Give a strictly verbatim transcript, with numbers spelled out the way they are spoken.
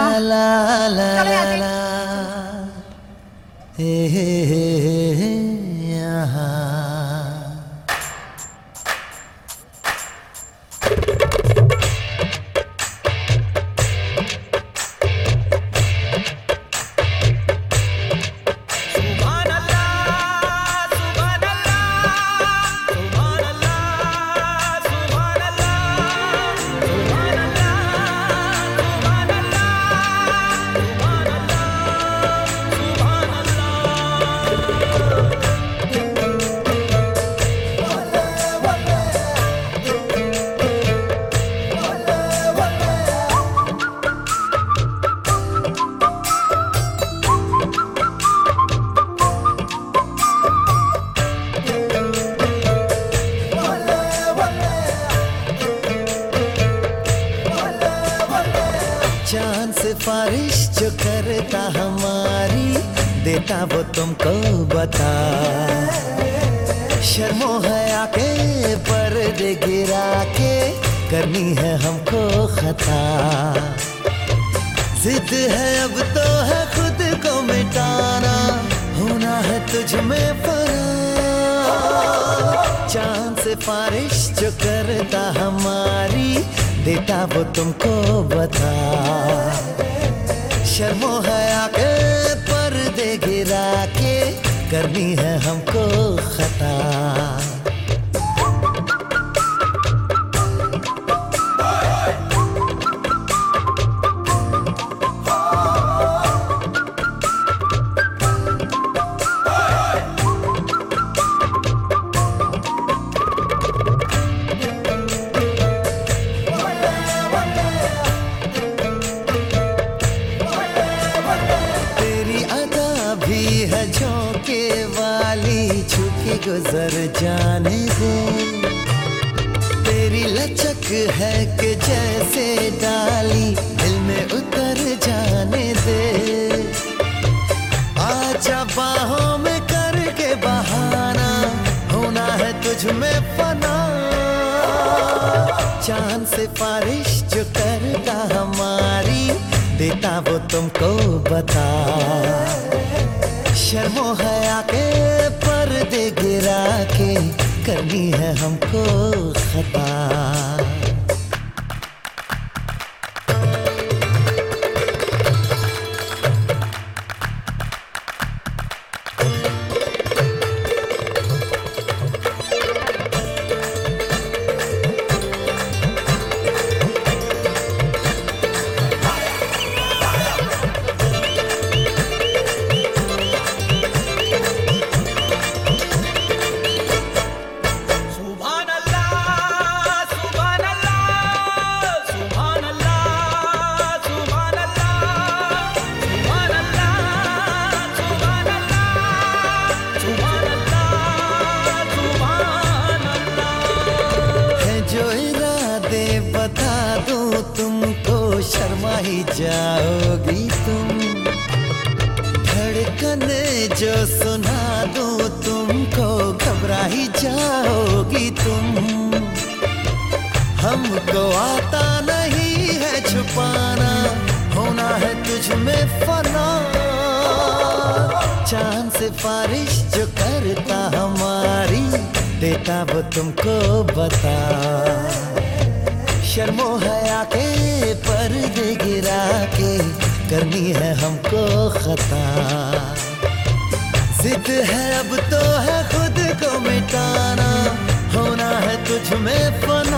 ला ला ला ला हे हे हे हे यहाँ चांद सिफारिश जो करता हमारी देता वो तुमको बता। शर्मो हया के पर्दे गिरा के करनी है हमको खता। जिद है अब तो है खुद को मिटाना, होना है तुझ में फना। चांद सिफारिश जो करता हमारी देता वो तुमको बता। शर्मो हया के पर्दे गिरा के करनी है हमको खता। है झोंके वाली छुके गुजर जाने दे। तेरी लचक है कि जैसे डाली दिल में उतर जाने दे। आजा बाहों में करके बहाना, होना है तुझ में फना। चांद सिफारिश जो करता हमारी देता वो तुमको बता। शर्मो हया के पर्दे गिरा के करनी है हमको खता। बता दूं तुमको शर्मा ही जाओगी तुम। धड़कन जो सुना दूं तुमको घबरा ही जाओगी तुम। हमको आता नहीं है छुपाना, होना है तुझ में फना। चांद सिफारिश जो करता हमारी देता वो तुमको बता। शर्मो हया के पर्दे गिरा के करनी है हमको खता। जिद है अब तो है खुद को मिटाना, होना है तुझ में फना।